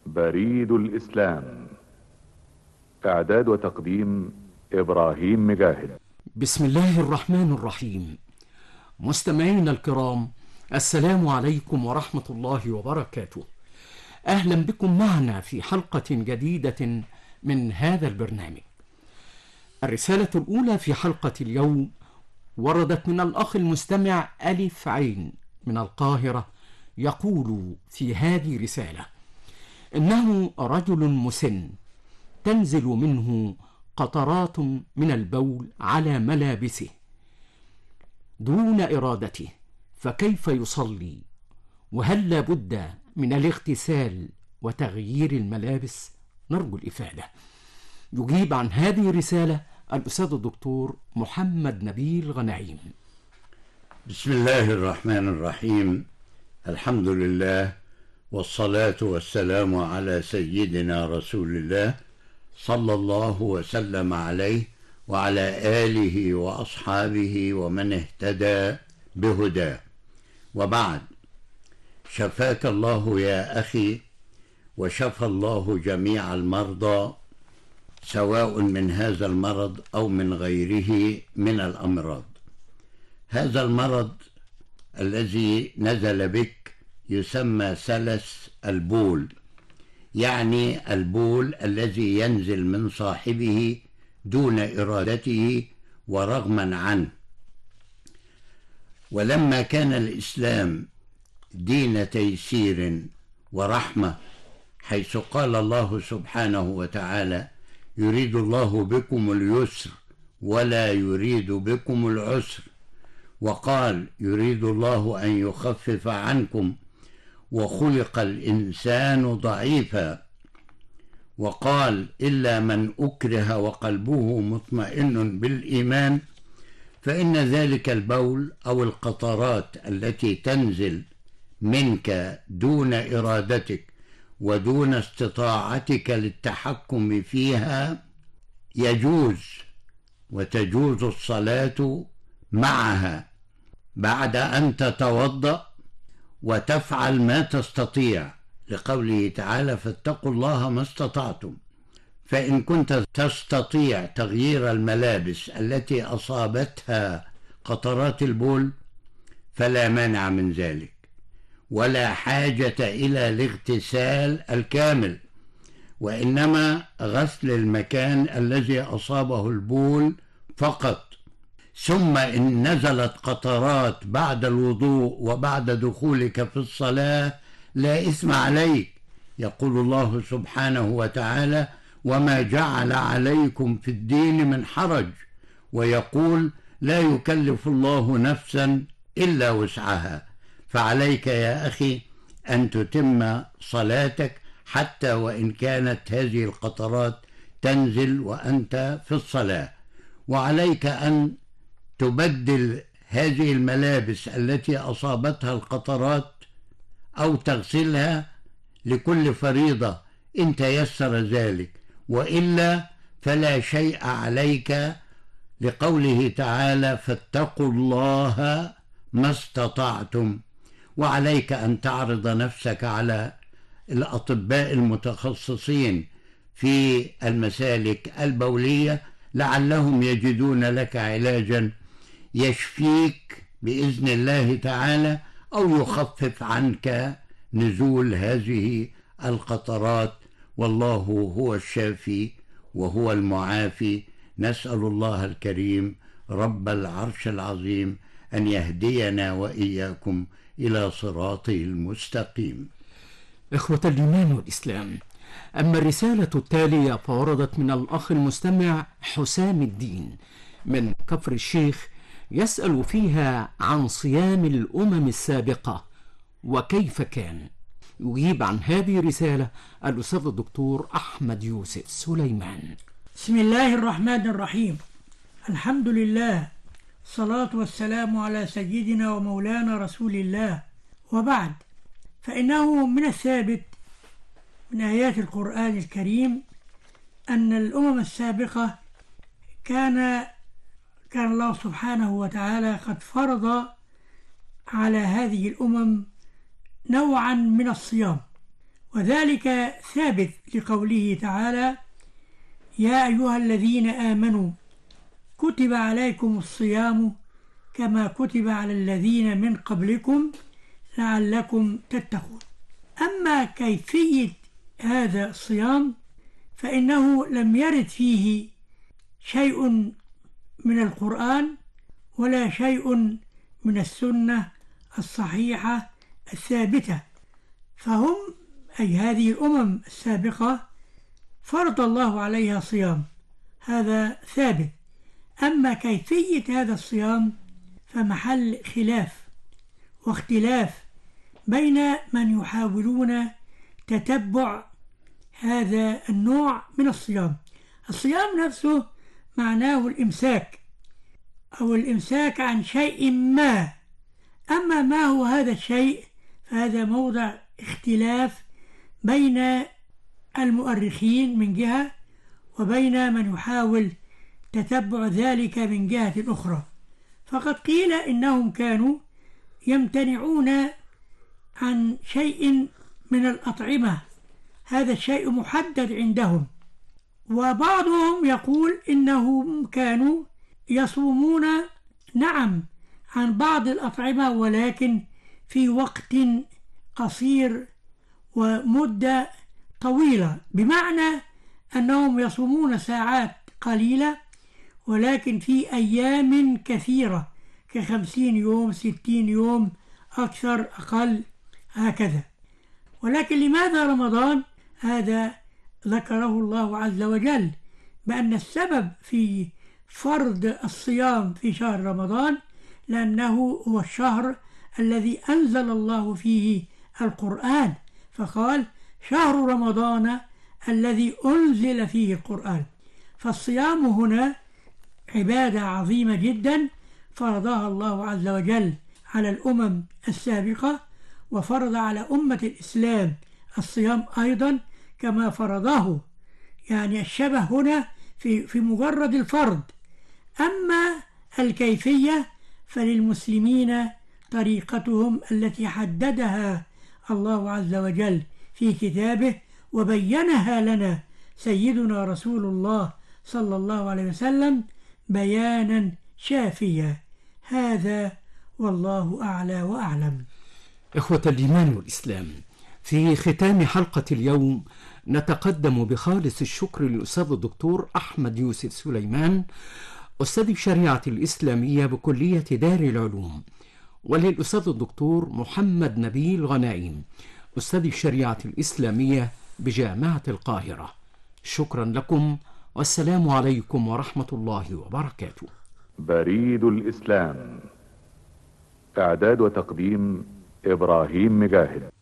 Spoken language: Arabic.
بريد الإسلام. إعداد وتقديم إبراهيم مجاهد. بسم الله الرحمن الرحيم. مستمعينا الكرام، السلام عليكم ورحمة الله وبركاته. أهلا بكم معنا في حلقة جديدة من هذا البرنامج. الرسالة الأولى في حلقة اليوم وردت من الأخ المستمع ألف عين من القاهرة، يقول في هذه رسالة: إنه رجل مسن تنزل منه قطرات من البول على ملابسه دون إرادته، فكيف يصلي؟ وهل لا بد من الاغتسال وتغيير الملابس؟ نرجو الإفادة. يجيب عن هذه الرسالة الأستاذ الدكتور محمد نبيل غنايم. بسم الله الرحمن الرحيم. الحمد لله والصلاة والسلام على سيدنا رسول الله صلى الله وسلم عليه وعلى آله وأصحابه ومن اهتدى بهداه، وبعد. شفاك الله يا أخي، وشفى الله جميع المرضى، سواء من هذا المرض أو من غيره من الأمراض. هذا المرض الذي نزل بك يسمى سلس البول، يعني البول الذي ينزل من صاحبه دون إرادته ورغما عنه. ولما كان الإسلام دين تيسير ورحمة، حيث قال الله سبحانه وتعالى: يريد الله بكم اليسر ولا يريد بكم العسر، وقال: يريد الله أن يخفف عنكم وخلق الإنسان ضعيفا، وقال: إلا من أكره وقلبه مطمئن بالإيمان فإن ذلك البول أو القطرات التي تنزل منك دون إرادتك ودون استطاعتك للتحكم فيها يجوز، وتجوز الصلاة معها بعد أن تتوضأ وتفعل ما تستطيع، لقوله تعالى: فاتقوا الله ما استطعتم. فإن كنت تستطيع تغيير الملابس التي أصابتها قطرات البول فلا مانع من ذلك، ولا حاجة إلى الاغتسال الكامل، وإنما غسل المكان الذي أصابه البول فقط. ثم إن نزلت قطرات بعد الوضوء وبعد دخولك في الصلاة لا إثم عليك. يقول الله سبحانه وتعالى: وما جعل عليكم في الدين من حرج، ويقول: لا يكلف الله نفسا إلا وسعها. فعليك يا أخي أن تتم صلاتك حتى وإن كانت هذه القطرات تنزل وأنت في الصلاة، وعليك أن تبدل هذه الملابس التي أصابتها القطرات أو تغسلها لكل فريضة إن تيسر ذلك، وإلا فلا شيء عليك، لقوله تعالى: فاتقوا الله ما استطعتم. وعليك أن تعرض نفسك على الأطباء المتخصصين في المسالك البولية، لعلهم يجدون لك علاجا يشفيك بإذن الله تعالى، أو يخفف عنك نزول هذه القطرات. والله هو الشافي وهو المعافي. نسأل الله الكريم رب العرش العظيم أن يهدينا وإياكم إلى صراطه المستقيم. إخوة الإيمان والإسلام، أما الرسالة التالية فوردت من الأخ المستمع حسام الدين من كفر الشيخ، يسأل فيها عن صيام الأمم السابقة وكيف كان. يجيب عن هذه الرسالة الأستاذ الدكتور أحمد يوسف سليمان. بسم الله الرحمن الرحيم. الحمد لله، الصلاة والسلام على سيدنا ومولانا رسول الله، وبعد. فإنه من الثابت من آيات القرآن الكريم أن الأمم السابقة كان الله سبحانه وتعالى قد فرض على هذه الأمم نوعا من الصيام، وذلك ثابت لقوله تعالى: يا أيها الذين آمنوا كتب عليكم الصيام كما كتب على الذين من قبلكم لعلكم تتقون. أما كيفية هذا الصيام فإنه لم يرد فيه شيء من القرآن ولا شيء من السنة الصحيحة الثابتة، فهم أي هذه الأمم السابقة فرض الله عليها صيام، هذا ثابت. أما كيفية هذا الصيام فمحل خلاف واختلاف بين من يحاولون تتبع هذا النوع من الصيام. الصيام نفسه معناه الإمساك أو الإمساك عن شيء ما، أما ما هو هذا الشيء فهذا موضع اختلاف بين المؤرخين من جهة وبين من يحاول تتبع ذلك من جهة أخرى. فقد قيل إنهم كانوا يمتنعون عن شيء من الأطعمة، هذا الشيء محدد عندهم، وبعضهم يقول إنهم كانوا يصومون نعم عن بعض الأطعمة ولكن في وقت قصير ومدة طويلة، بمعنى أنهم يصومون ساعات قليلة ولكن في أيام كثيرة ك50 يوم 60 يوم أكثر أقل هكذا. ولكن لماذا رمضان؟ هذا ذكره الله عز وجل بأن السبب في فرض الصيام في شهر رمضان لأنه هو الشهر الذي أنزل الله فيه القرآن، فقال شهر رمضان الذي أنزل فيه القرآن. فالصيام هنا عبادة عظيمة جدا فرضها الله عز وجل على الأمم السابقة، وفرض على أمة الإسلام الصيام أيضا كما فرضه، يعني الشبه هنا في مجرد الفرض. أما الكيفية فللمسلمين طريقتهم التي حددها الله عز وجل في كتابه وبينها لنا سيدنا رسول الله صلى الله عليه وسلم بيانا شافيا. هذا والله أعلى وأعلم. إخوة الإيمان والإسلام، في ختام حلقة اليوم نتقدم بخالص الشكر للأستاذ الدكتور أحمد يوسف سليمان أستاذ الشريعة الإسلامية بكلية دار العلوم، وللأستاذ الدكتور محمد نبيل غنائم أستاذ الشريعة الإسلامية بجامعة القاهرة. شكرا لكم والسلام عليكم ورحمة الله وبركاته. بريد الإسلام، إعداد وتقديم إبراهيم مجاهد.